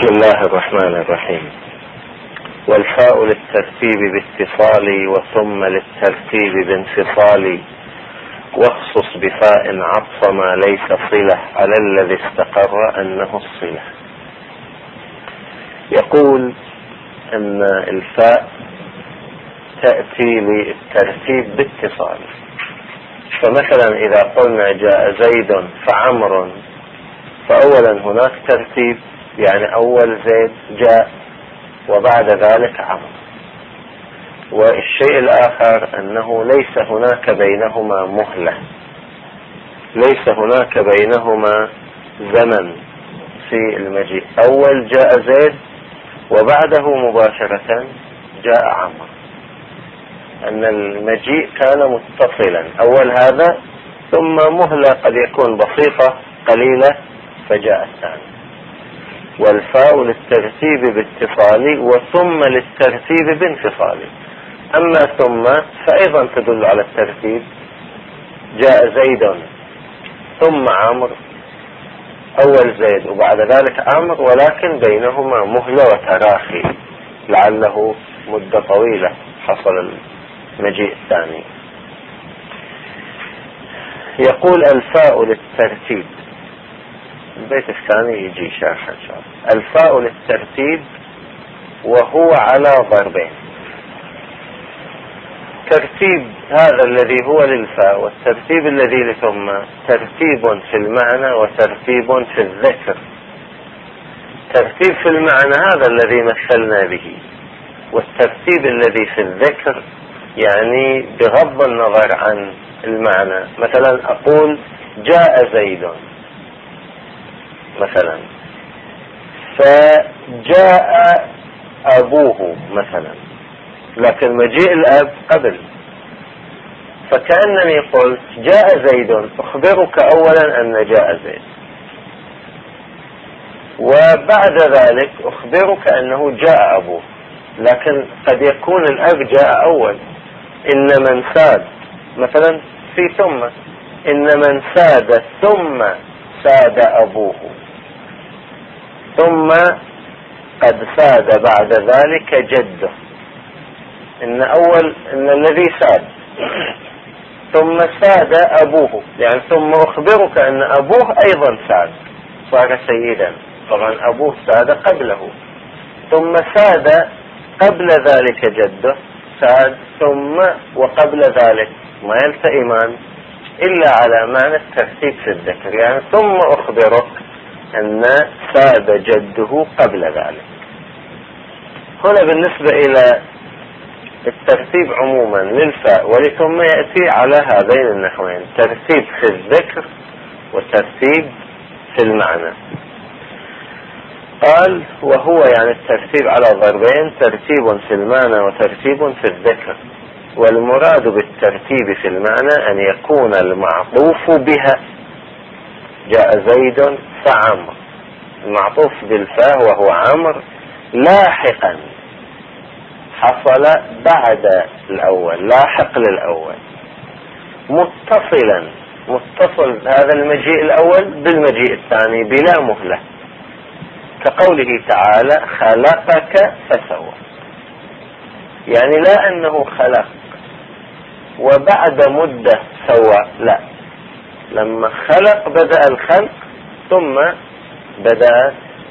بسم الله الرحمن الرحيم. والفاء للترتيب باتصال وثم للترتيب بانفصال، واخصص بفاء عطف ما ليس صلة على الذي استقر أنه الصلة. يقول أن الفاء تأتي للترتيب باتصال، فمثلا إذا قلنا جاء زيد فعمر، فأولا هناك ترتيب، يعني أول زيد جاء وبعد ذلك عمر. والشيء الآخر أنه ليس هناك بينهما مهلة، ليس هناك بينهما زمن في المجيء، أول جاء زيد وبعده مباشرة جاء عمر، أن المجيء كان متصلا، أول هذا ثم مهلة قد يكون بسيطة قليلة فجاء الثاني. والفاء للترتيب باتصال وثم للترتيب بانفصال. أما ثم فأيضا تدل على الترتيب، جاء زيد ثم عمر، أول زيد وبعد ذلك عمر، ولكن بينهما مهلة وتراخي لعله مدة طويلة حصل المجيء الثاني. يقول الفاء للترتيب، البيت الثاني يجي شرح إن شاء الله. الفاء للترتيب وهو على ضربين. ترتيب هذا الذي هو للفاء والترتيب الذي لثم ترتيب في المعنى وترتيب في الذكر. ترتيب في المعنى هذا الذي مثلنا به، والترتيب الذي في الذكر يعني بغض النظر عن المعنى. مثلا أقول جاء زيد مثلا، فجاء أبوه مثلا، لكن مجيء الأب قبل، فكأنني قلت جاء زيد، أخبرك أولا أن جاء زيد، وبعد ذلك أخبرك أنه جاء أبوه، لكن قد يكون الأب جاء أول. إن من ساد مثلا في ثم، إن من ساد ثم ساد أبوه، ثم قد ساد بعد ذلك جده. إن الذي ساد ثم ساد أبوه، يعني ثم أخبرك أن أبوه أيضا ساد، صار سيدا، طبعا أبوه ساد قبله، ثم ساد قبل ذلك جده ساد، ثم وقبل ذلك ما يلتئمان إلا على معنى الترتيب في الذكر، يعني ثم أخبرك أن ساد جده قبل ذلك. هنا بالنسبة إلى الترتيب عموما للفاء ولثم يأتي على هذين النحوين، ترتيب في الذكر وترتيب في المعنى. قال وهو يعني الترتيب على ضربين، ترتيب في المعنى وترتيب في الذكر. والمراد بالترتيب في المعنى أن يكون المعطوف بها، جاء زيد فعمر، المعطوف بالفاء وهو عمر لاحقا، حصل بعد الأول، لاحق للأول، متصل هذا المجيء الأول بالمجيء الثاني بلا مهلة، كقوله تعالى خلقك فسوى، يعني لا أنه خلق وبعد مدة سوى، لا، لما خلق بدأ الخلق ثم بدأ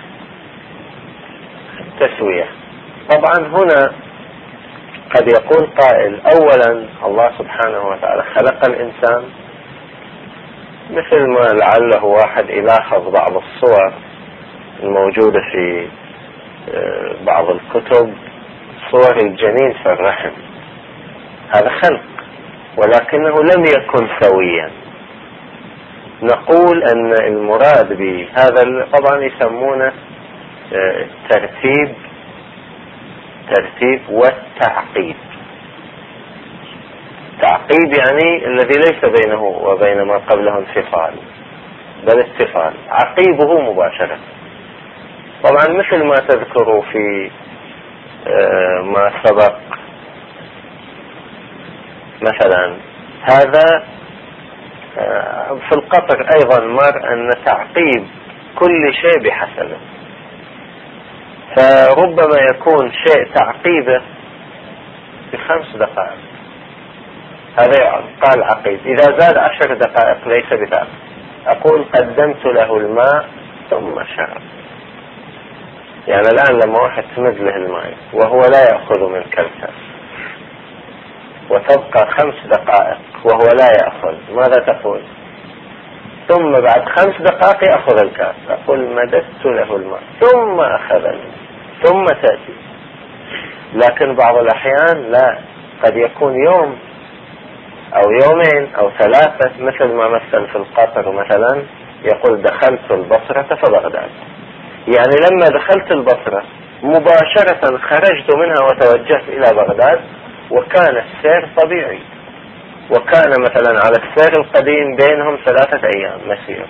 التسوية. طبعا هنا قد يقول قائل أولا الله سبحانه وتعالى خلق الإنسان، مثل ما لعله واحد يلاحظ بعض الصور الموجودة في بعض الكتب، صور الجنين في الرحم، هذا خلق ولكنه لم يكن سويا. نقول أن المراد بهذا طبعا يسمونه ترتيب والتعقيب. تعقيب يعني الذي ليس بينه وبين ما قبله انفصال بل اتصال، عقيبه مباشرة. طبعا مثل ما تذكروا في ما سبق، مثلا هذا في القطر أيضا مر أن تعقيب كل شيء بحسبه، فربما يكون شيء تعقيبه في 5 دقائق، هذا قال عقيب. إذا زاد 10 دقائق ليس بتعقيب. أقول قدمت له الماء ثم شرب، يعني الآن لما واحد تمد له الماء وهو لا يأخذ من كلسة وتبقى 5 دقائق وهو لا يأخذ، ماذا تقول؟ ثم بعد 5 دقائق يأخذ الكاس. أقول مددت له الماء ثم أخذ الماء ثم تأتي. لكن بعض الأحيان لا، قد يكون يوم أو يومين أو 3، مثل ما مثل في القطر مثلا يقول دخلت البصرة فبغداد، يعني لما دخلت البصرة مباشرة خرجت منها وتوجهت إلى بغداد، وكان السير طبيعي، وكان مثلا على السير القديم بينهم 3 أيام مسير.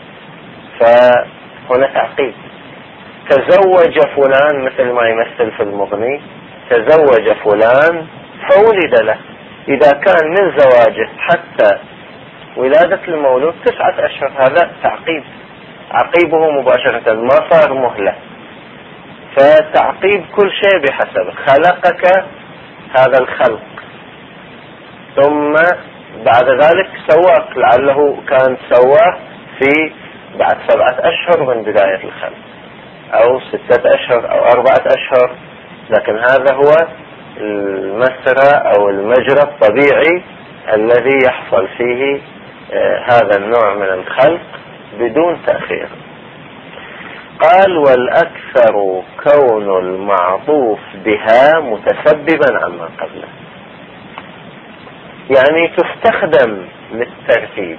فهنا تعقيد. تزوج فلان، مثل ما يمثل في المغني، تزوج فلان فولد له. إذا كان من زواجه حتى ولادة المولود 9 أشهر، هذا تعقيب، عقيبه مباشرة، ما صار مهلة. فتعقيب كل شيء بحسب خلقك هذا الخلق، ثم بعد ذلك سواك، لعله كان سواه في بعد 7 أشهر من بداية الخلق، أو 6 أشهر أو 4 أشهر. لكن هذا هو المسرى أو المجرى الطبيعي الذي يحصل فيه هذا النوع من الخلق بدون تأخير. قال والأكثر كون المعطوف بها متسببا عما قبله، يعني تستخدم للترتيب،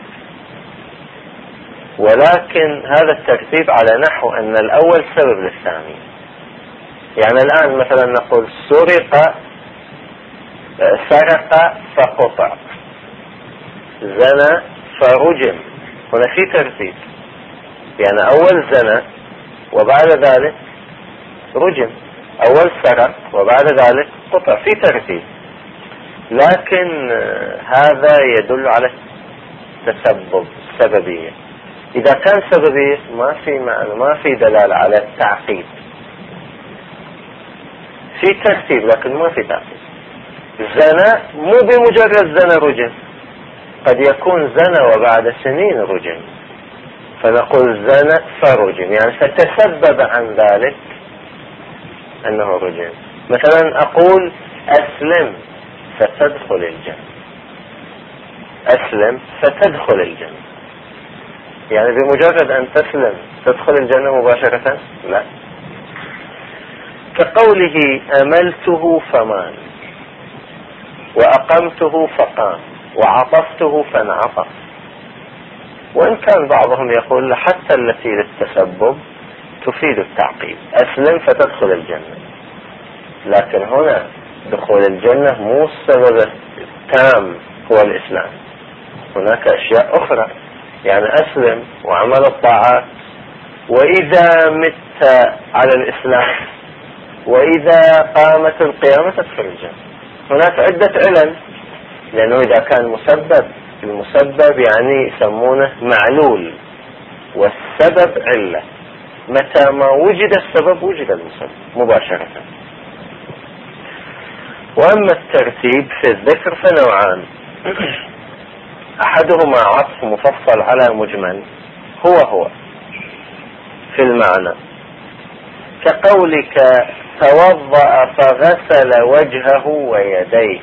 ولكن هذا الترتيب على نحو أن الأول سبب للثاني. يعني الآن مثلا نقول سرق فقطع، زنى فرجم، هنا في ترتيب، يعني أول زنى وبعد ذلك رجم، أول سرق وبعد ذلك قطع، في ترتيب. لكن هذا يدل على التسبب، السببية. إذا كان سببية ما في معنى، ما في دلالة على التعقيد، في ترتيب لكن ما في تعقيد. زنا مو بمجرد زنا رجم، قد يكون زنا وبعد سنين رجم، فنقول زنا فرجم، يعني فتسبب عن ذلك أنه رجم. مثلا أقول أسلم فتدخل الجنة، أسلم فتدخل الجنة، يعني بمجرد أن تسلم تدخل الجنة مباشرة؟ لا. كقوله أملته فمال، وأقمته فقام، وعطفته فانعطف. وإن كان بعضهم يقول حتى التي للتسبب تفيد التعقيد، أسلم فتدخل الجنة، لكن هنا دخول الجنة مو السبب التام هو الإسلام، هناك أشياء أخرى، يعني أسلم وعمل الطاعات، وإذا مت على الإسلام وإذا قامت القيامة تدخل الجنة. هناك عدة علل، لأنه إذا كان مسبب، المسبب يعني يسمونه معلول، والسبب علة، متى ما وجد السبب وجد المسبب مباشرة. وأما الترتيب في الذكر فنوعان، أحدهما عطف مفصل على مجمل هو في المعنى، كقولك توضأ فغسل وجهه ويديه.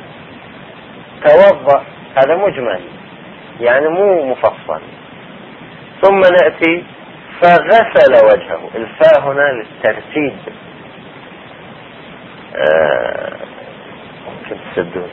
توضأ هذا مجمل يعني مو مفصل، ثم نأتي فغسل وجهه، الفاء هنا للترتيب. ممكن تسدون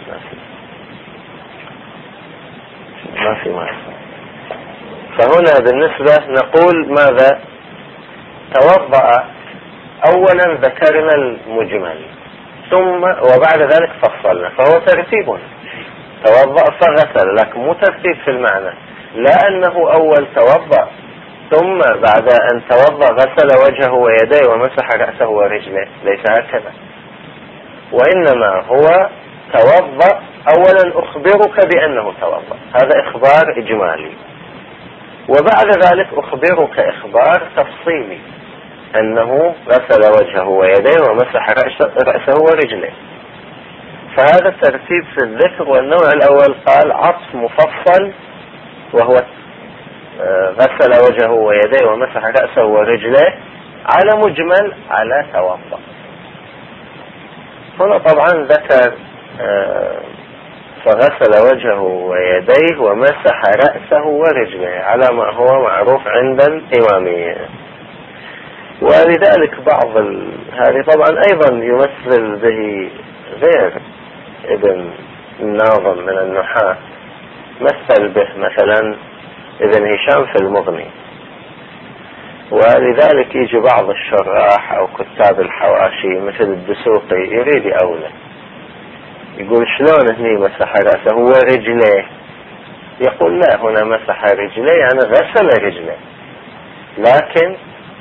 ما في معنى. فهنا بالنسبة نقول ماذا؟ توضأ، أولا ذكرنا المجمل ثم وبعد ذلك فصلنا، فهو ترتيب. توضأ فغسل، لكن مو ترتيب في المعنى، لا أنه أول توضأ ثم بعد أن توضأ غسل وجهه ويديه ومسح رأسه ورجله، ليس هكذا، وإنما هو توضأ أولا أخبرك بأنه توضأ، هذا إخبار إجمالي، وبعد ذلك أخبرك إخبار تفصيلي، أنه غسل وجهه ويديه ومسح رأسه ورجليه. فهذا الترتيب في الذكر. والنوع الأول قال عطف مفصل، وهو غسل وجهه ويديه ومسح رأسه ورجليه على مجمل على توضأ. هنا طبعا ذكر فغسل وجهه ويديه ومسح رأسه ورجليه على ما هو معروف عند الإمامية. ولذلك بعض هذه طبعا أيضا يمثل به غير ابن الناظم من النحاة، مثل به مثلا ابن هشام في المغني. ولذلك يجي بعض الشراح أو كتاب الحواشي مثل الدسوقي يريد أولى، يقول شلون هني مسح رأسه ورجليه؟ يقول لا، هنا مسح رجليه يعني غسل رجليه، لكن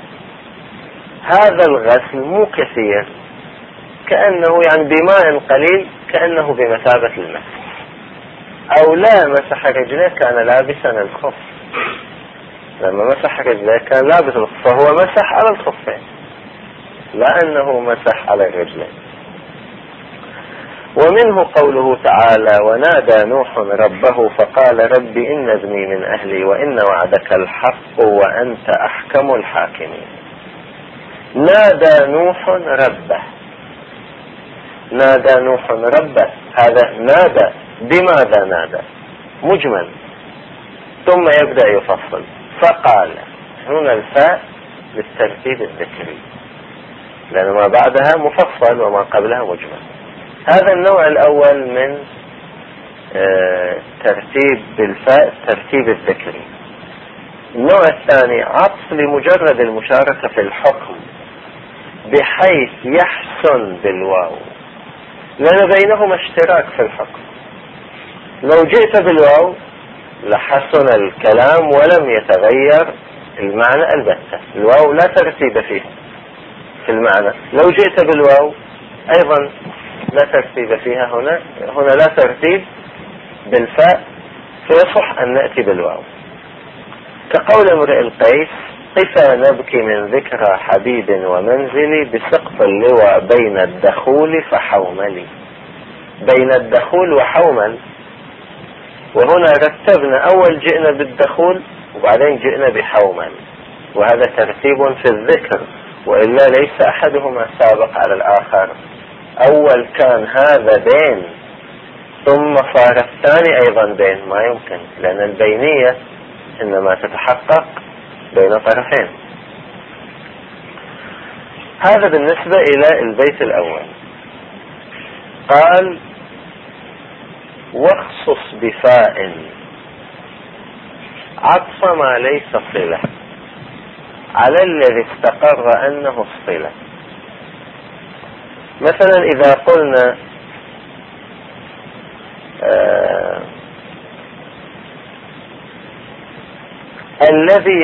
هذا الغسل مو كثير، كأنه يعني بماء قليل، كأنه بمثابة المسح. أو لا مسح رجليه كان لابسا الخف، لما مسح رجليه كان لابس الخف، فهو مسح على الخفين لا أنه مسح على الرجلين. ومنه قوله تعالى ونادى نوح ربه فقال رب إن ابني من أهلي وإن وعدك الحق وأنت أحكم الحاكمين. نادى نوح ربه، نادى نوح ربه، هذا نادى بماذا نادى؟ مجمل، ثم يبدأ يفصل. فقال، هنا الفاء للترتيب الذكري لأن ما بعدها مفصل وما قبلها مجمل. هذا النوع الأول من ترتيب بالفاء الترتيب الذكري. النوع الثاني عطف لمجرد المشاركة في الحكم بحيث يحسن بالواو، لأن بينهما اشتراك في الحكم. لو جئت بالواو لحسن الكلام ولم يتغير المعنى البتة، الواو لا ترتيب فيه في المعنى. لو جئت بالواو أيضا لا ترتيب فيها، هنا لا ترتيب بالفاء، فيصح أن نأتي بالواو. كقول امرئ القيس قفا نبكي من ذكرى حبيب ومنزلي بسقف اللواء بين الدخول فحوملي. بين الدخول وحومل، وهنا رتبنا أول جئنا بالدخول وبعدين جئنا بحومل، وهذا ترتيب في الذكر، وإلا ليس أحدهما سابق على الآخر. أول كان هذا بين ثم صار الثاني أيضا بين، ما يمكن، لأن البينية إنما تتحقق بين طرفين. هذا بالنسبة إلى البيت الأول. قال واخصص بفاء عطف ما ليس صلة على الذي استقر أنه الصلة. مثلا إذا قلنا الذي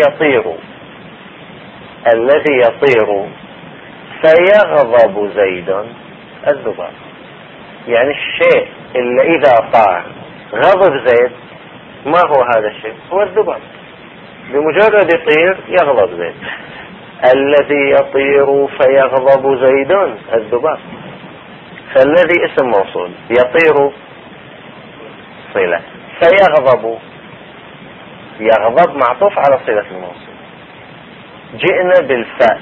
يطير فيغضب زيد الذباب، يعني الشيء اللي إذا طار غضب زيد، ما هو هذا الشيء؟ هو الذباب، بمجرد يطير يغضب زيد. الذي يطير فيغضب زيد الذباب، فالذي اسم موصول، يطير صلة، فيغضب يغضب معطوف على صلة الموصول. جئنا بالفاء.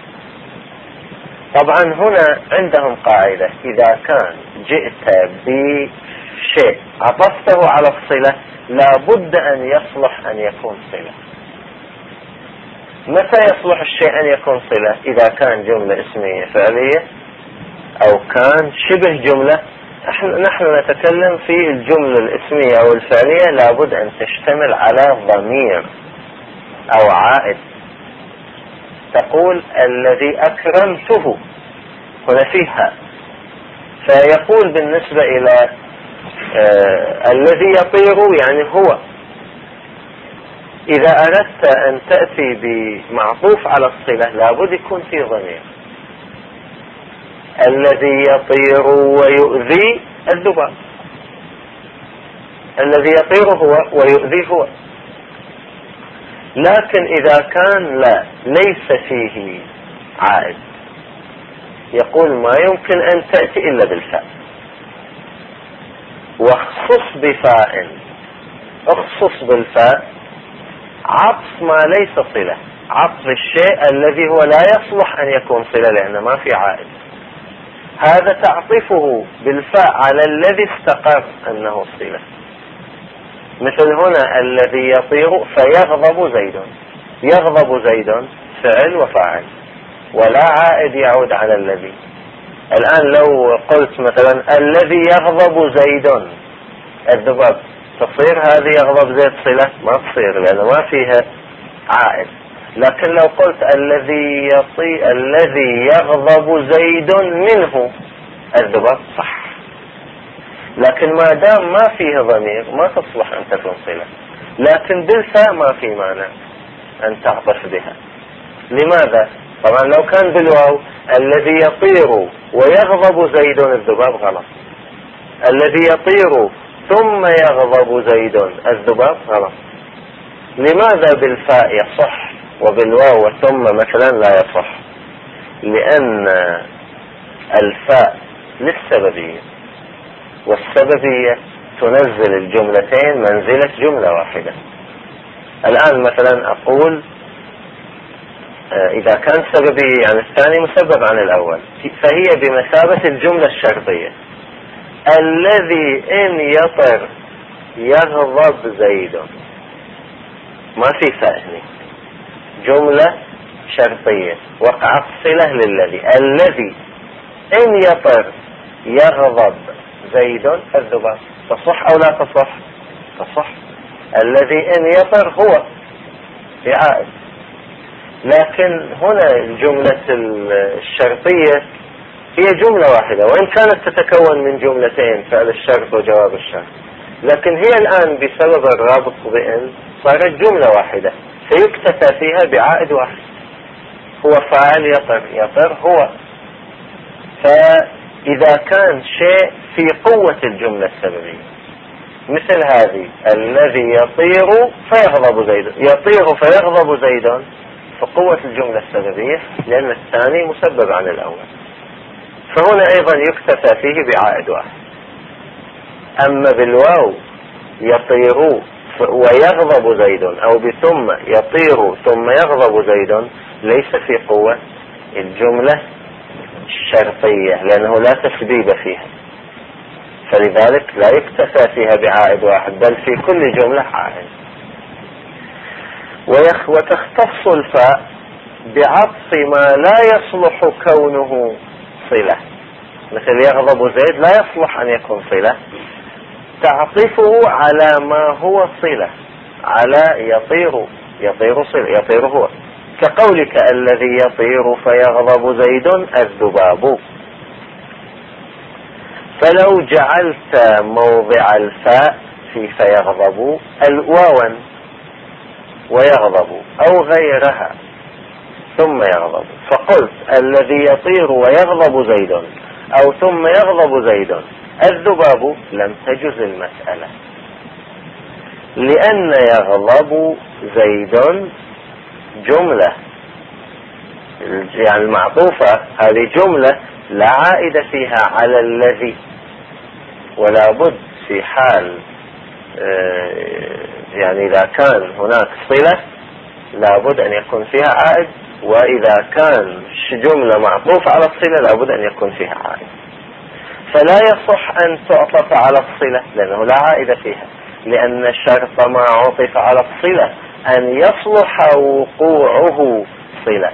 طبعا هنا عندهم قاعدة، إذا كان جئت بشيء عطفته على الصلة لابد أن يصلح أن يكون صلة. متى يصلح الشيء أن يكون صلة؟ إذا كان جملة اسمية فعلية أو كان شبه جملة. نحن نتكلم في الجملة الاسمية أو الفعلية لابد أن تشتمل على ضمير أو عائد. تقول الذي أكرمته، هنا فيها، فيقول بالنسبة إلى الذي يطير يعني هو. إذا أردت أن تأتي بمعطوف على الصلة لابد يكون في ضمير. الذي يطير ويؤذي الذباب، الذي يطير هو ويؤذي هو. لكن إذا كان لا، ليس فيه عائد، يقول ما يمكن أن تأتي إلا بالفاء. واخصص بفاء، اخصص بالفاء عطف ما ليس صلة، عطف الشيء الذي هو لا يصلح أن يكون صلة لأنه ما في عائد، هذا تعطفه بالفاء على الذي استقر أنه صلة. مثل هنا الذي يطير فيغضب زيد، يغضب زيد فعل وفاعل ولا عائد يعود على الذي. الآن لو قلت مثلا الذي يغضب زيد الذباب، تصير هذه يغضب زيد صلة؟ ما تصير لأنه ما فيها عائد. لكن لو قلت الذي يغضب زيد منه الذباب صح، لكن ما دام ما فيه ضمير ما تصلح أن تكون صلة. لكن بالفاء ما في مانع أن تعطف بها. لماذا؟ طبعا لو كان بالواو الذي يطير ويغضب زيد الذباب غلط، الذي يطير ثم يغضب زيد الذباب غلط. لماذا بالفاء يصح وبالواو ثم مثلا لا يصح؟ لأن الفاء للسببية، والسببية تنزل الجملتين منزلة جملة واحدة. الآن مثلا أقول إذا كان سببية يعني الثاني مسبب عن الأول، فهي بمثابة الجملة الشرطية. الذي إن يطر يغضب زيد، ما في فاء هنا، جملة شرطية وقعت صلة للذي. الذي إن يطر يغضب زيد الذباب، تصح أو لا تصح؟ تصح. الذي إن يطر هو بعائد. لكن هنا الجملة الشرطية هي جملة واحدة، وإن كانت تتكون من جملتين، فعل الشرط وجواب الشرط، لكن هي الآن بسبب الرابط بإن صارت جملة واحدة، فيكتفى فيها بعائد واحد، هو فاعل يطر، يطر هو. فإذا كان شيء في قوة الجملة السببية مثل هذه الذي يطير فيغضب زيد، يطير فيغضب زيد، فقوة الجملة السببية لأن الثاني مسبب عن الأول، فهنا أيضا يكتفى فيه بعائد واحد. أما بالواو يطير ويغضب زيد أو بثم يطير ثم يغضب زيد ليس في قوة الجملة الشرطية لأنه لا تسبيب فيها، فلذلك لا يكتفى فيها بعائد واحد بل في كل جملة عائد. وتختص الفاء بعطف ما لا يصلح كونه صلة، مثل يغضب زيد لا يصلح أن يكون صلة، تعطفه على ما هو صلة، على يطير، يطير صلة، يطير هو، كقولك الذي يطير فيغضب زيد الذباب. فلو جعلت موضع الفاء في فيغضب الواوا ويغضب أو غيرها ثم يغضب، فقلت الذي يطير ويغضب زيد أو ثم يغضب زيد الذباب، لم تجز المسألة، لأن يغضب زيد جملة يعني المعطوفة، هذه جملة لا عائد فيها على الذي، ولا بد في حال يعني إذا كان هناك صلة لا بد أن يكون فيها عائد، وإذا كان جملة معطوفة على الصلة لا بد أن يكون فيها عائد. فلا يصح أن تعطف على الصلة لأنه لا عائد فيها، لأن شرط ما عطف على الصلة أن يصلح وقوعه صلة،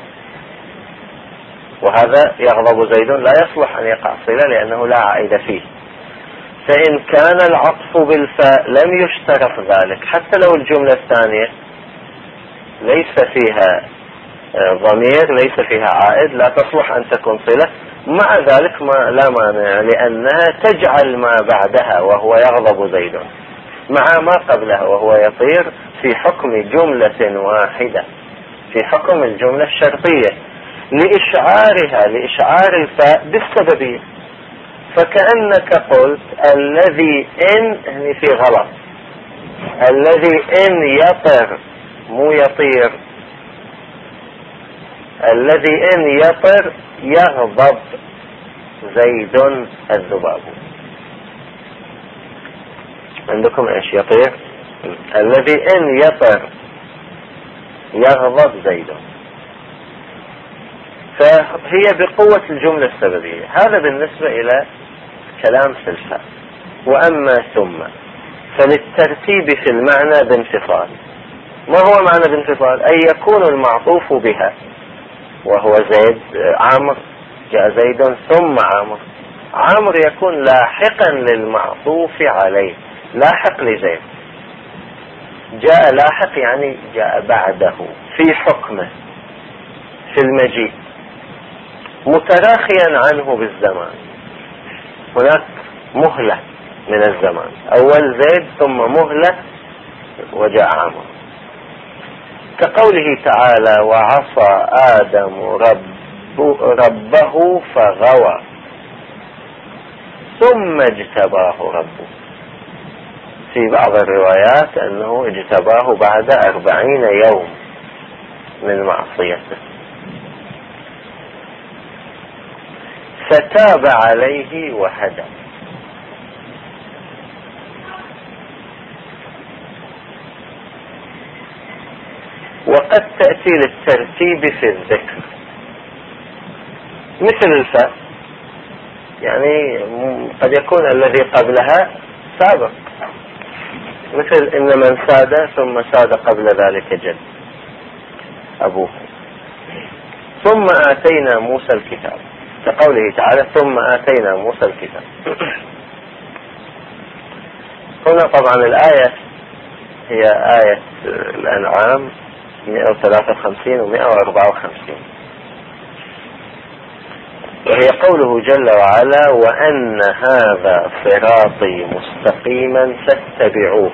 وهذا يغضب زيد لا يصلح أن يقع صلة لأنه لا عائد فيه. فإن كان العطف بالفاء لم يشترط ذلك، حتى لو الجملة الثانية ليس فيها ضمير ليس فيها عائد لا تصلح أن تكون صلة، مع ذلك لا مانع، لأنها تجعل ما بعدها وهو يغضب زيد مع ما قبلها وهو يطير في حكم جملة واحدة، في حكم الجملة الشرطية، لإشعار الفاء بالسببية. فكأنك قلت الذي إن في غلط، الذي إن يطر مو يطير، الذي إن يطر يغضب زيد الذباب. عندكم ايش يطير؟ الذي إن يطر يغضب زيد. فهي بقوة الجملة السببية. هذا بالنسبة إلى كلام في الفاء. وأما ثم فللترتيب في المعنى بانفصال. ما هو معنى بانفصال؟ أن يكون المعطوف بها وهو زيد عامر، جاء زيد ثم عامر. عامر يكون لاحقا للمعطوف عليه، لاحق لزيد. جاء لاحق يعني جاء بعده في حكمه في المجيء، متراخيا عنه بالزمان. هناك مهلة من الزمان، أول زيد ثم مهلة وجاء عامر. كقوله تعالى وعصى آدم ربه فغوى ثم اجتباه ربه. في بعض الروايات أنه اجتباه بعد 40 يوم من معصيته، فتاب عليه وهدى. وقد تأتي للترتيب في الذكر مثل الفاء، يعني قد يكون الذي قبلها سابق، مثل إن من ساد ثم ساد قبل ذلك جد أبوه. ثم آتينا موسى الكتاب، كقوله تعالى ثم آتينا موسى الكتاب. هنا طبعا الآية هي آية الأنعام 153 و 154، وهي قوله جل وعلا وأن هذا صراطي مستقيما فاتبعوه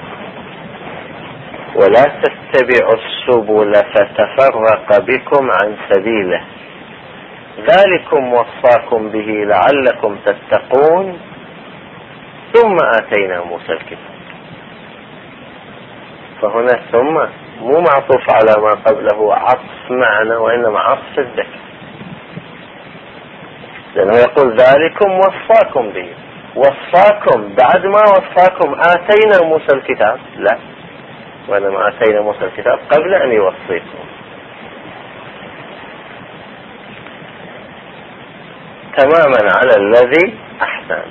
ولا تتبعوا السبل فتفرق بكم عن سبيله ذلكم وصاكم به لعلكم تتقون ثم آتينا موسى الكتاب. فهنا ثم مو معطوف على ما قبله عطف معنى، وإنما عطف الذكر، لأنه يقول ذلكم وصاكم به. وصاكم بعد ما وصاكم آتينا موسى الكتاب؟ لا، وإنما آتينا موسى الكتاب قبل أن يوصيكم. تماما على الذي أحسن.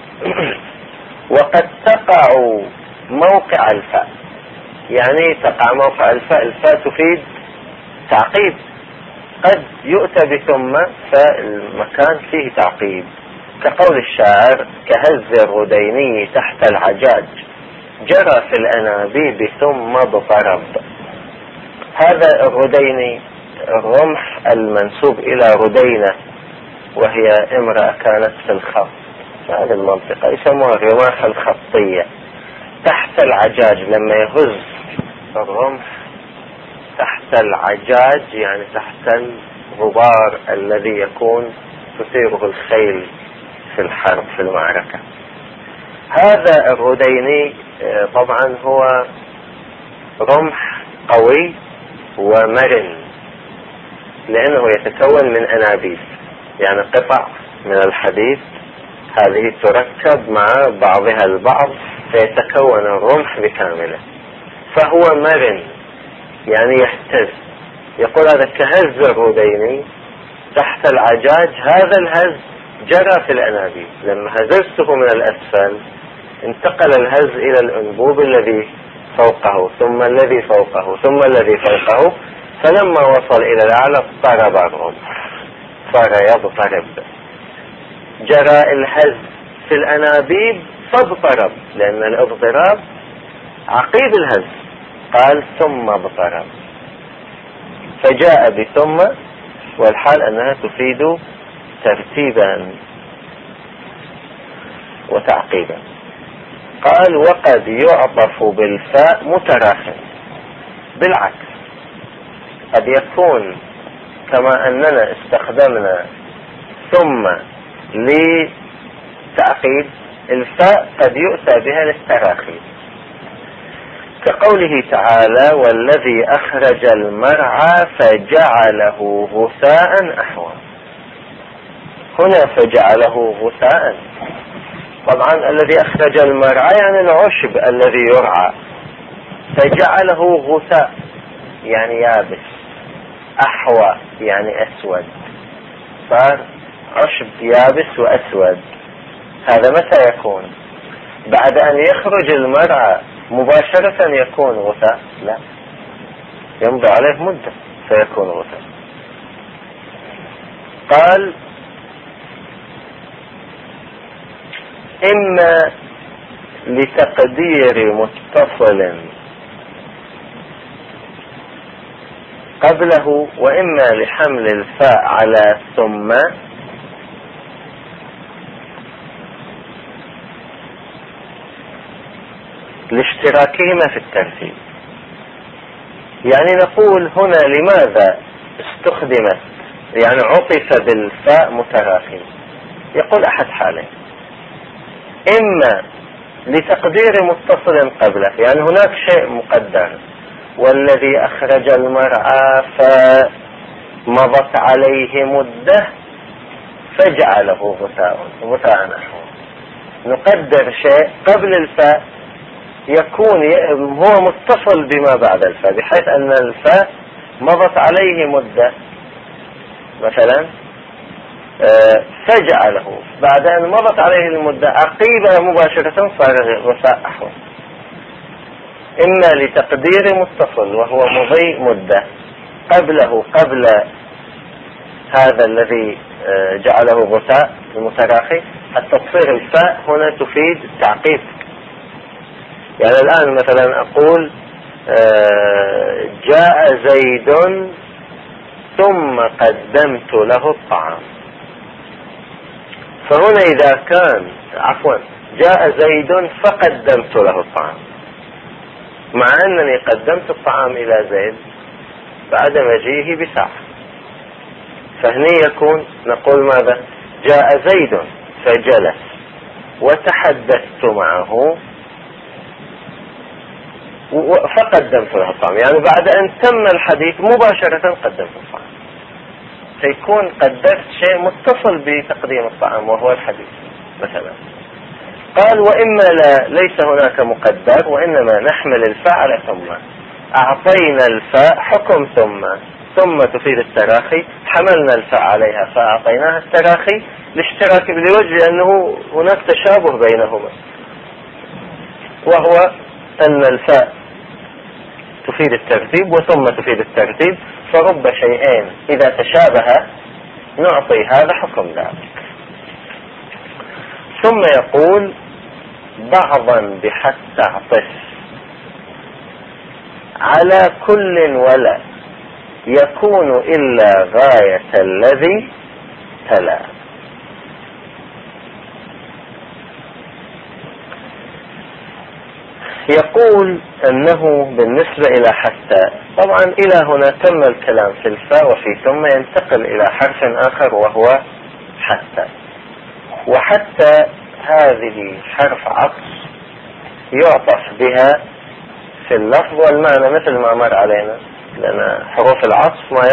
وقد تقع موقع الفاء، يعني تقع موقع الفاء. الفاء تفيد تعقيب، قد يؤتى بثم فالمكان فيه تعقيب، كقول الشاعر كهز الرديني تحت العجاج جرى في الأنابيب ثم اضطرب. هذا الرديني الرمح المنسوب إلى ردينة، وهي امرأة كانت في الخط في هذه المنطقة، يسموها الرماح الخطية. تحت العجاج، لما يهز الرمح تحت العجاج يعني تحت الغبار الذي يكون تثيره الخيل في الحرب في المعركة. هذا الرديني طبعا هو رمح قوي ومرن، لأنه يتكون من أنابيب، يعني قطع من الحديد، هذه تركب مع بعضها البعض فيتكون الرمح بكامله. فهو مرن يعني يهتز. يقول هذا كهز الرديني تحت العجاج، هذا الهز جرى في الأنابيب. لما هززته من الأسفل انتقل الهز إلى الأنبوب الذي فوقه ثم الذي فوقه ثم الذي فوقه، فلما وصل إلى الأعلى اضطرب الرمح، صار يضطرب. جرى الهز في الأنابيب فاضطرب، لأن الاضطراب عقيب الهز. قال ثم اضطرب، فجاء بثم، والحال أنها تفيد ترتيبا وتعقيبا. قال وقد يعطف بالفاء متراخٍ، بالعكس قد يكون كما أننا استخدمنا ثم لتعقيب، الفاء قد يؤتى بها للتراخي، كقوله تعالى والذي أخرج المرعى فجعله غثاء أحوى. هنا فجعله غثاء، طبعا الذي أخرج المرعى يعني العشب الذي يرعى، فجعله غثاء يعني يابس، أحوى يعني أسود، صار عشب يابس وأسود. هذا متى يكون؟ بعد أن يخرج المرعى مباشرة يكون غثاء؟ لا، يمضي عليه مدة فيكون غثاء. قال إما لتقدير متصل قبله وإما لحمل الفاء على ثم لاشتراكهما في الترتيب. يعني نقول هنا لماذا استخدمت يعني عطف بالفاء متراخي؟ يقول أحد حالين: إما لتقدير متصل قبله، يعني هناك شيء مقدر، والذي أخرج المرعى فمضت عليه مدة فجعله غثاء أحوى. نقدر شيء قبل الفاء يكون هو متصل بما بعد الفاء، بحيث أن الفاء مضت عليه مدة مثلا فجعله، بعد أن مضت عليه المدة عقيبة مباشرة صار غثاء أحوى. إما لتقدير متصل وهو مضي مدة قبله، قبل هذا الذي جعله غثاء المتراخي، حتى تصير الفاء هنا تفيد التعقيب. يعني الآن مثلا أقول جاء زيد ثم قدمت له الطعام، فهنا إذا كان جاء زيد فقدمت له الطعام، مع أنني قدمت الطعام إلى زيد بعد مجيئه بساعة، فهني يكون نقول ماذا؟ جاء زيد فجلس وتحدثت معه فقدمت له الطعام، يعني بعد أن تم الحديث مباشرة قدمت الطعام، فيكون قدرت شيء متصل بتقديم الطعام وهو الحديث مثلا. قال وإما ليس هناك مقدر، وإنما نحمل الفاء على ثم، أعطينا الفاء حكم ثم تفيد التراخي، حملنا الفاء عليها فأعطيناها التراخي لاشتراك لوجه أنه هناك تشابه بينهما، وهو أن الفاء تفيد الترتيب وثم تفيد الترتيب، فرب شيئين إذا تشابه نعطي هذا حكم ذلك. ثم يقول بعضا بحتى اعطف على كل ولا يكون إلا غاية الذي تلا. يقول أنه بالنسبة إلى حتى، طبعا إلى هنا تم الكلام في الفاء وفي ثم، ينتقل إلى حرف آخر وهو حتى. وحتى هذه حرف عطف يعطف بها في اللفظ والمعنى مثل ما مر علينا، لأن حروف العطف ما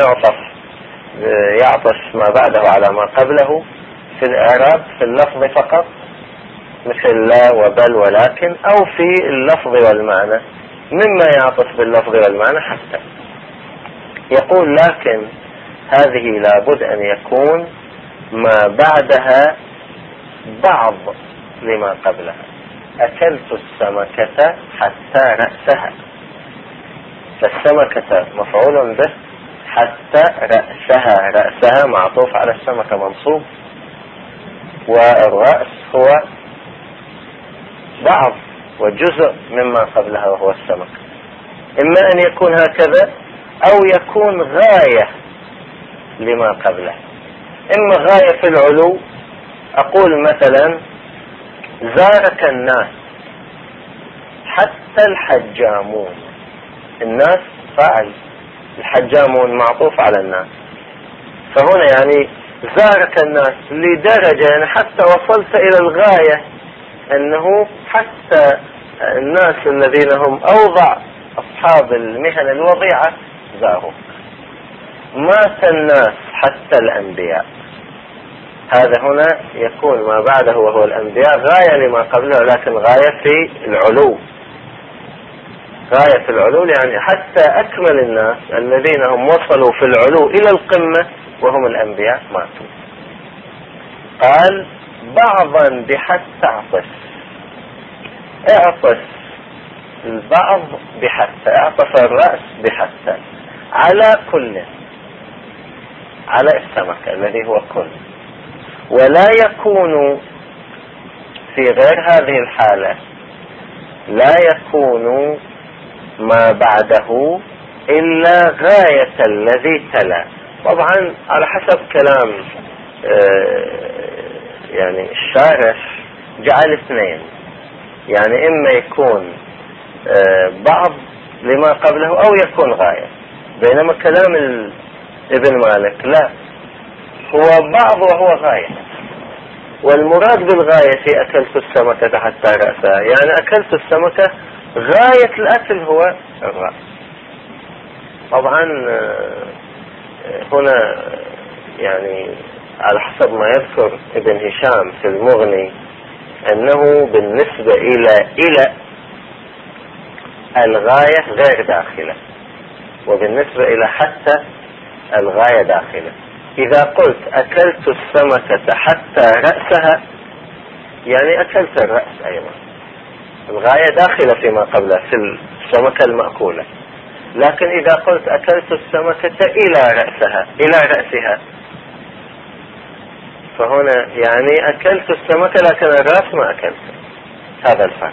يعطف ما بعده على ما قبله في الإعراب في اللفظ فقط، مثل لا وبل ولكن، أو في اللفظ والمعنى مما يعطف باللفظ والمعنى حتى. يقول لكن هذه لابد أن يكون ما بعدها بعض لما قبلها. أكلت السمكة حتى رأسها، فالسمكة مفعول به، حتى رأسها معطوف على السمكة منصوب، والرأس هو بعض وجزء مما قبلها وهو السمكة. إما أن يكون هكذا أو يكون غاية لما قبله. إما غاية في العلو، أقول مثلا زارك الناس حتى الحجامون، الناس فاعل، الحجامون معطوف على الناس، فهنا يعني زارك الناس لدرجة يعني حتى وصلت إلى الغاية أنه حتى الناس الذين هم أوضع أصحاب المهن الوضيعة زاروك. مات الناس حتى الأنبياء. هذا هنا يكون ما بعده وهو الأنبياء غاية لما قبله، لكن غاية في العلو. غاية في العلو يعني حتى أكمل الناس الذين هم وصلوا في العلو إلى القمة وهم الأنبياء ماتوا. قال بعضا بحتى اعطس. اعطس البعض بحتى، اعطس الرأس بحتى على كل، على السمكة الذي هو كل. ولا يكون في غير هذه الحالة، لا يكون ما بعده إلا غاية الذي تلا. طبعا على حسب كلام يعني الشارح جعل اثنين، يعني إما يكون بعض لما قبله أو يكون غاية. بينما كلام ابن مالك لا، هو بعض وهو غاية. والمراد بالغاية أكلت السمكة حتى رأسها، يعني أكلت السمكة غاية الأكل هو الرأس. طبعا هنا يعني على حسب ما يذكر ابن هشام في المغني أنه بالنسبة إلى الغاية غير داخلة، وبالنسبة إلى حتى الغاية داخلة. إذا قلت أكلت السمكة حتى رأسها يعني أكلت الرأس أيضا، الغاية داخلة فيما قبله في السمكة المأكولة. لكن إذا قلت أكلت السمكة إلى رأسها فهنا يعني أكلت السمكة لكن الرأس ما أكلت. هذا الفرق.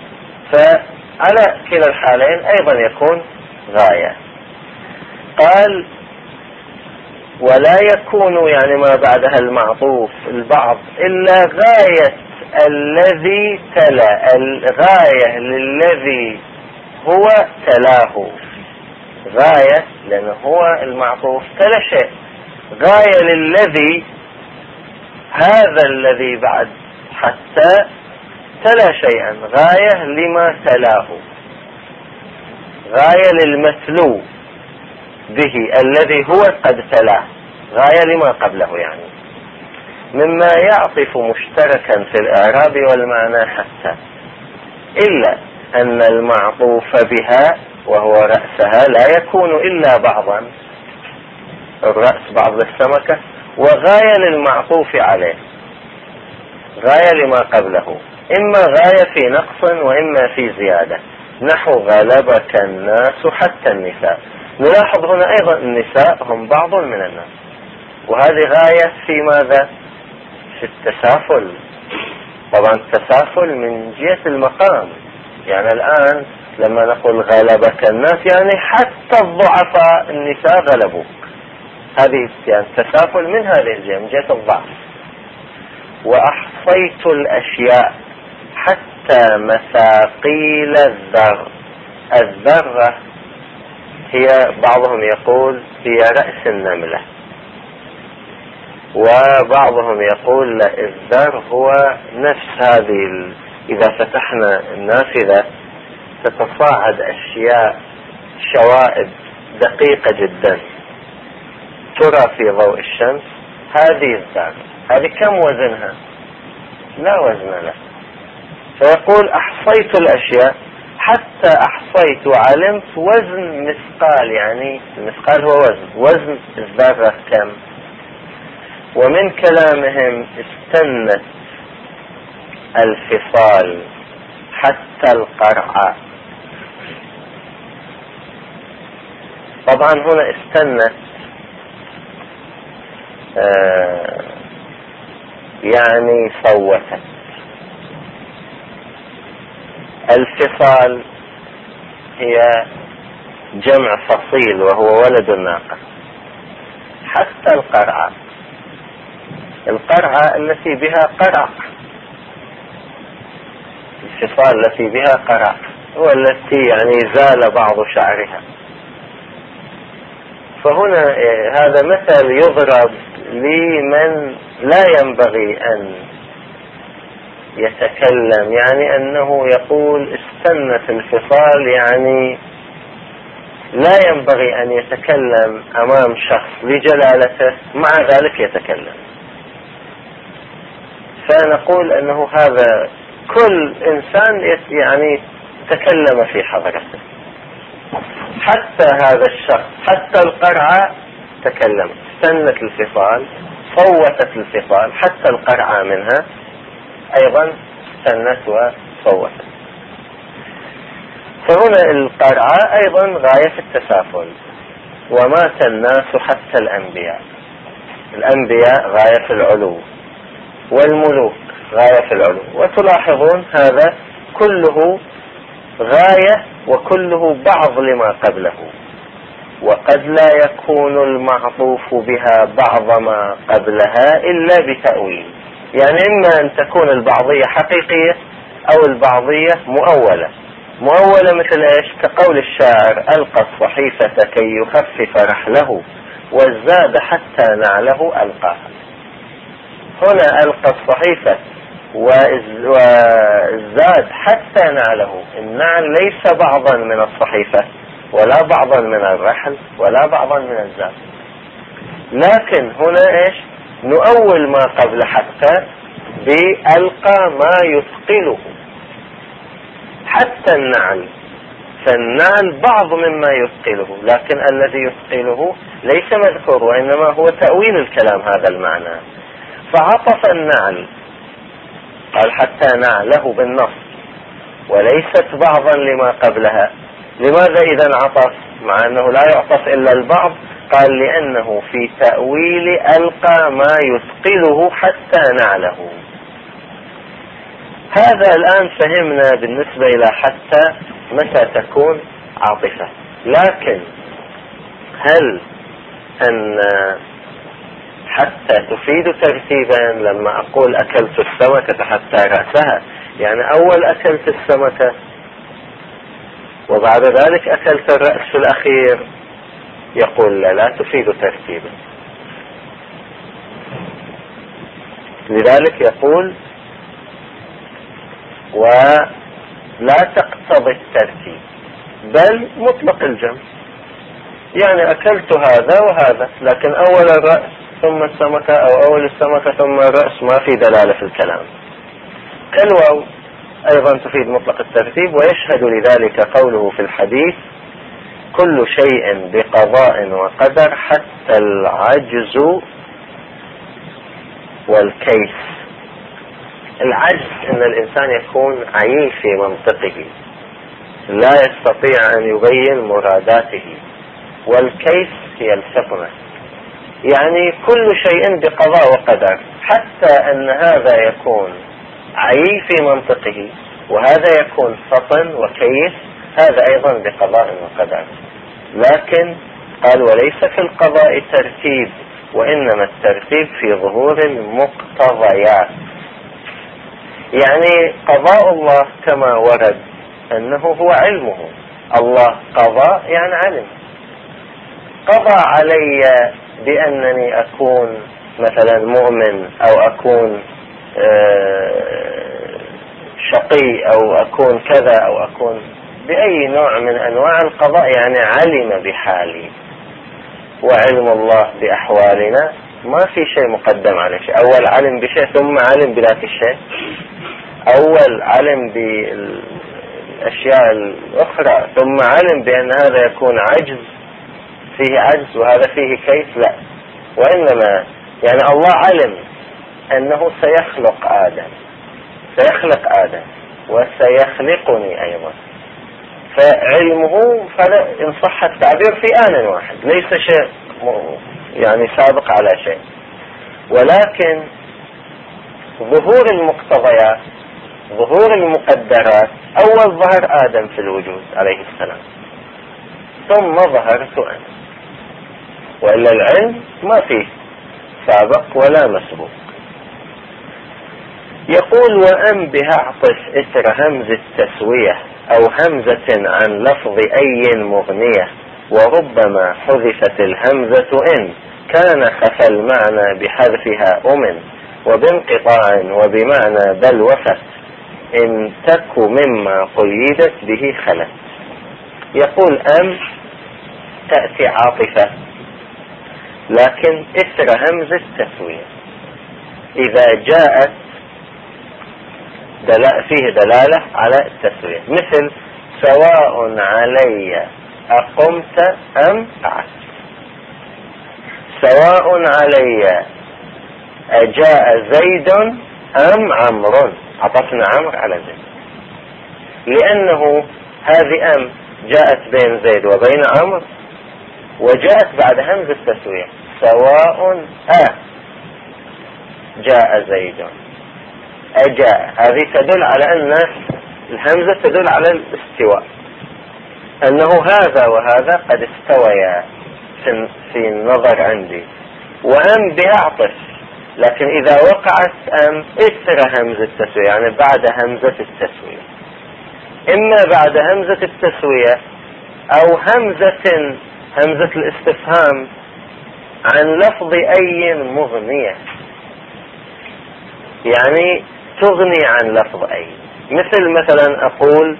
فعلى كلا الحالين أيضا يكون غاية. قال ولا يكون يعني ما بعدها المعطوف البعض إلا غاية الذي تلا، الغاية للذي هو تلاه. غاية لأنه هو المعطوف تلا شيء، غاية للذي هذا الذي بعد حتى تلا شيئا، غاية لما تلاه، غاية للمتلو به الذي هو قد تلاه، غاية لما قبله يعني. مما يعطف مشتركا في الإعراب والمعنى حتى، إلا أن المعطوف بها وهو رأسها لا يكون إلا بعضا، الرأس بعض السمكة، وغاية للمعطوف عليه، غاية لما قبله، إما غاية في نقص وإما في زيادة. نحو غلبك الناس حتى النساء. نلاحظ هنا أيضا النساء هم بعض من الناس، وهذه غاية في ماذا؟ في التسافل. طبعا التسافل من جهة المقام، يعني الآن لما نقول غلبك الناس يعني حتى الضعفاء النساء غلبوك، هذه يعني التسافل من هذه الجهة، من جهة الضعف. وأحصيت الأشياء حتى مثاقيل الذرة هي بعضهم يقول هي رأس النملة، وبعضهم يقول لا، الذر هو نفس هذه إذا فتحنا النافذة تتصاعد أشياء شوائب دقيقة جدا ترى في ضوء الشمس، هذه الذر. هذه كم وزنها؟ لا وزن له. فيقول أحصيت الأشياء حتى أحصيت وعلمت وزن مثقال، يعني المثقال هو وزن الذرة كم. ومن كلامهم استنت الفصال حتى القرع. طبعا هنا استنت يعني صوتت. الفصال هي جمع فصيل وهو ولد الناقة. حتى القرعة، القرعة التي بها قرع، الفصال التي بها قرع هو التي يعني زال بعض شعرها. فهنا هذا مثل يضرب لمن لا ينبغي أن يتكلم يعني أنه يقول استنت الفصال، يعني لا ينبغي أن يتكلم أمام شخص لجلالته مع ذلك يتكلم. فنقول أنه هذا كل إنسان يعني تكلم في حضرته، حتى هذا الشخص، حتى القرعة تكلم، استنت الفصال، صوتت الفصال، حتى القرعة منها أيضا استنت وصوتت. فهنا القرعة أيضا غاية في التسافل. ومات الناس حتى الأنبياء، الأنبياء غاية في العلو، والملوك غاية في العلو. وتلاحظون هذا كله غاية وكله بعض لما قبله، وقد لا يكون المعطوف بها بعض ما قبلها إلا بتأويل. يعني إما أن تكون البعضية حقيقية أو البعضية مؤولة. مؤولة مثل إيش؟ كقول الشاعر: ألقى الصحيفة كي يخفف رحله والزاد حتى نعله ألقاها. هنا ألقى الصحيفة والزاد حتى نعله. النعل ليس بعضا من الصحيفة ولا بعضا من الرحل ولا بعضا من الزاد، لكن هنا إيش؟ نؤول ما قبل حتى بألقى ما يثقله، حتى النعل. فالنعل بعض مما يثقله، لكن الذي يثقله ليس مذكور، وإنما هو تأويل الكلام هذا المعنى. فعطف النعل، قال حتى نعله بالنص، وليست بعضا لما قبلها. لماذا إذا عطف مع أنه لا يعطف إلا البعض؟ قال لأنه في تأويل ألقى ما يثقله حتى نعله. هذا الآن فهمنا بالنسبة إلى حتى متى تكون عاطفة. لكن هل أن حتى تفيد ترتيبا؟ لما أقول أكلت السمكة حتى رأسها، يعني أول أكلت السمكة وبعد ذلك أكلت الرأس في الأخير، يقول لا تفيد ترتيبا. لذلك يقول ولا تقتضي الترتيب بل مطلق الجمع، يعني أكلت هذا وهذا، لكن أول الرأس ثم السمكة أو أول السمكة ثم الرأس ما في دلالة في الكلام. كالواو أيضا تفيد مطلق الترتيب. ويشهد لذلك قوله في الحديث: كل شيء بقضاء وقدر حتى العجز والكيس. العجز ان الانسان يكون عيي في منطقه، لا يستطيع ان يبين مراداته، والكيس هي الفطنة. يعني كل شيء بقضاء وقدر، حتى ان هذا يكون عيي في منطقه وهذا يكون فطن وكيس، هذا ايضا بقضاء وقدر. لكن قال وليس في القضاء ترتيب، وانما الترتيب في ظهور المقتضيات. يعني قضاء الله كما ورد انه هو علمه. الله قضى يعني علم. قضى علي بانني اكون مثلا مؤمن او اكون شقي او اكون كذا او اكون باي نوع من انواع القضاء، يعني علم بحالي. وعلم الله باحوالنا ما في شيء مقدم على شيء. اول علم بشيء ثم علم بذاك الشيء. اول علم بالاشياء الاخرى ثم علم بان هذا يكون عجز، فيه عجز وهذا فيه كيف، لا. وانما يعني الله علم انه سيخلق آدم وسيخلقني ايضا. فعلمه إن صح التعبير في آن واحد، ليس شيء يعني سابق على شيء. ولكن ظهور المقتضيات، ظهور المقدرات، أول ظهر آدم في الوجود عليه السلام، ثم ظهرت أنا. وإلا العلم ما فيه سابق ولا مسبوق. يقول وأنبه اعطف إثر همز التسوية أو همزة عن لفظ أي مغنية، وربما حذفت الهمزة إن كان خفى المعنى بحذفها أمن، وبانقطاع وبمعنى بل وفت إن تك مما قيدت به خلت. يقول أم تأتي عاطفة لكن إثر همز التسوية إذا جاءت فيه دلالة على التسوية، مثل سواء علي أقمت أم قعدت، سواء علي أجاء زيد أم عمرو، عطفنا عمرو على زيد، لأنه هذه أم جاءت بين زيد وبين عمرو وجاءت بعد همز التسوية، سواء جاء زيد أجاء، هذه تدل على أن الهمزة تدل على الاستواء، أنه هذا وهذا قد استويا في النظر عندي، وأم بها عطف، لكن إذا وقعت أم إثر همزة التسوية يعني بعد همزة التسوية، إما بعد همزة التسوية أو همزة الاستفهام عن لفظ أي مغنية، يعني تغني عن لفظ أي، مثلا أقول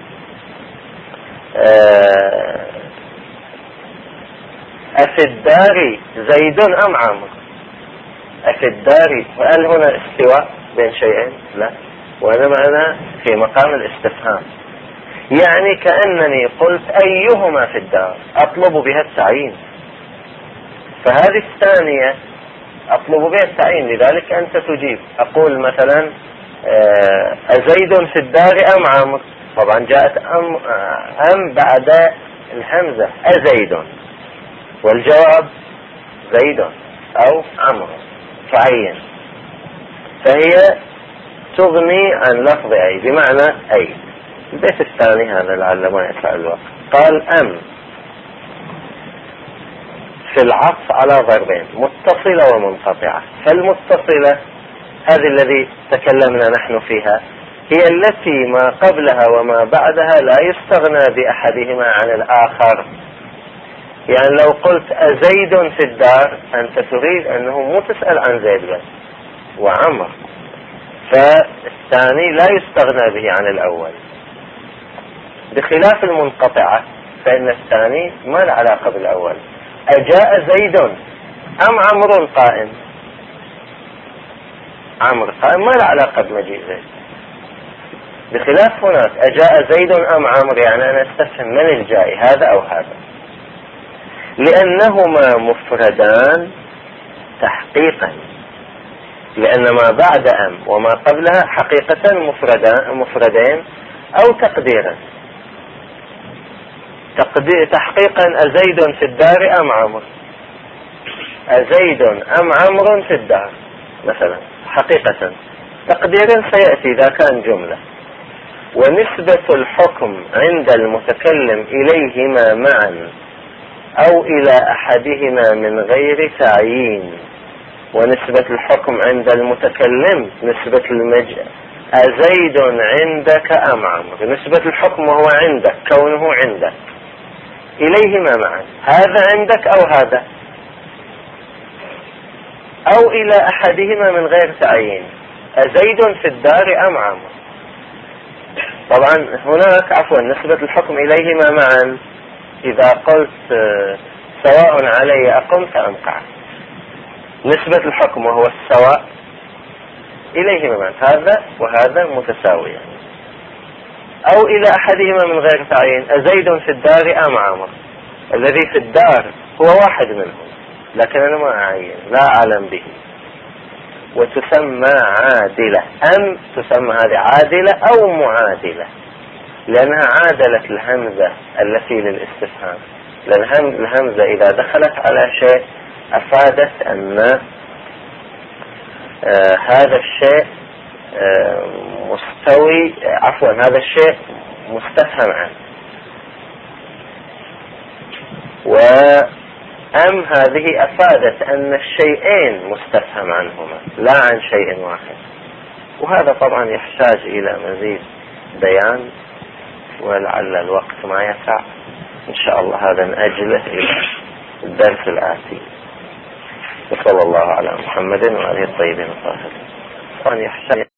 أفي الدار زيد أم عمرو، أفي الدار، هل هنا استواء بين شيئين؟ لا، وأنا معنا في مقام الاستفهام، يعني كأنني قلت أيهما في الدار، أطلب بها التعيين، فهذه الثانية أطلب بها التعيين، لذلك أنت تجيب. أقول مثلا أزيد في الدار أم عمرو، طبعا جاءت أم بعد الهمزة أزيد، والجواب زيد أو عمرو، تعين، فهي تغني عن لفظ أي بمعنى أي. البيت الثاني هذا لعل ما يسع الوقت، قال أم في العطف على ضربين، متصلة ومنقطعة. فالمتصلة هذه الذي تكلمنا نحن فيها هي التي ما قبلها وما بعدها لا يستغنى بأحدهما عن الآخر، يعني لو قلت أزيد في الدار أنت تريد أنه مو تسأل عن زيد بس وعمر، فالثاني لا يستغنى به عن الأول، بخلاف المنقطعة فإن الثاني ما له علاقة بالأول. أجاء زيد أم عمرو قائم، عمرو قائم ما له علاقة بمجيء زيد، بخلاف هناك أجاء زيد أم عمرو، يعني أنا استفهم من الجاي هذا أو هذا، لأنهما مفردان تحقيقا، لأن ما بعد أم وما قبلها حقيقة مفردين أو تقديرا. تحقيقا أزيد في الدار أم عمرو، أزيد أم عمرو في الدار مثلا حقيقة، تقديرا سيأتي إذا كان جملة. ونسبة الحكم عند المتكلم إليهما معا أو إلى أحدهما من غير تعيين. ونسبة الحكم عند المتكلم نسبة أزيد عندك أم عمرو، نسبة الحكم وهو عندك، كونه عندك، إليهما معا، هذا عندك أو هذا، أو إلى أحدهما من غير تعيين، أزيد في الدار أم عمرو. طبعا هناك نسبة الحكم إليهما معا إذا قلت سواء علي أقمت أم قعدت، نسبة الحكم وهو السواء إليهما معا، هذا وهذا متساويا. أو إلى أحدهما من غير تعيين، أزيد في الدار أم عمرو، الذي في الدار هو واحد منهم لكن أنا ما أعين، لا أعلم به، وتسمى عادلة. أم تسمى هذه عادلة أو معادلة، لأنها عادلت الهمزة التي للاستفهام، لأن الهمزة إذا دخلت على شيء أفادت أن هذا الشيء مستوي، هذا الشيء مستفهم عنه. وأم هذه أفادت أن الشيئين مستفهم عنهما لا عن شيء واحد، وهذا طبعا يحتاج إلى مزيد بيان، ولعل الوقت ما يسع، إن شاء الله هذا نأجله إلى الدرس الآتي. وصلى الله على محمد وآله الطيبين الطاهرين. يحسن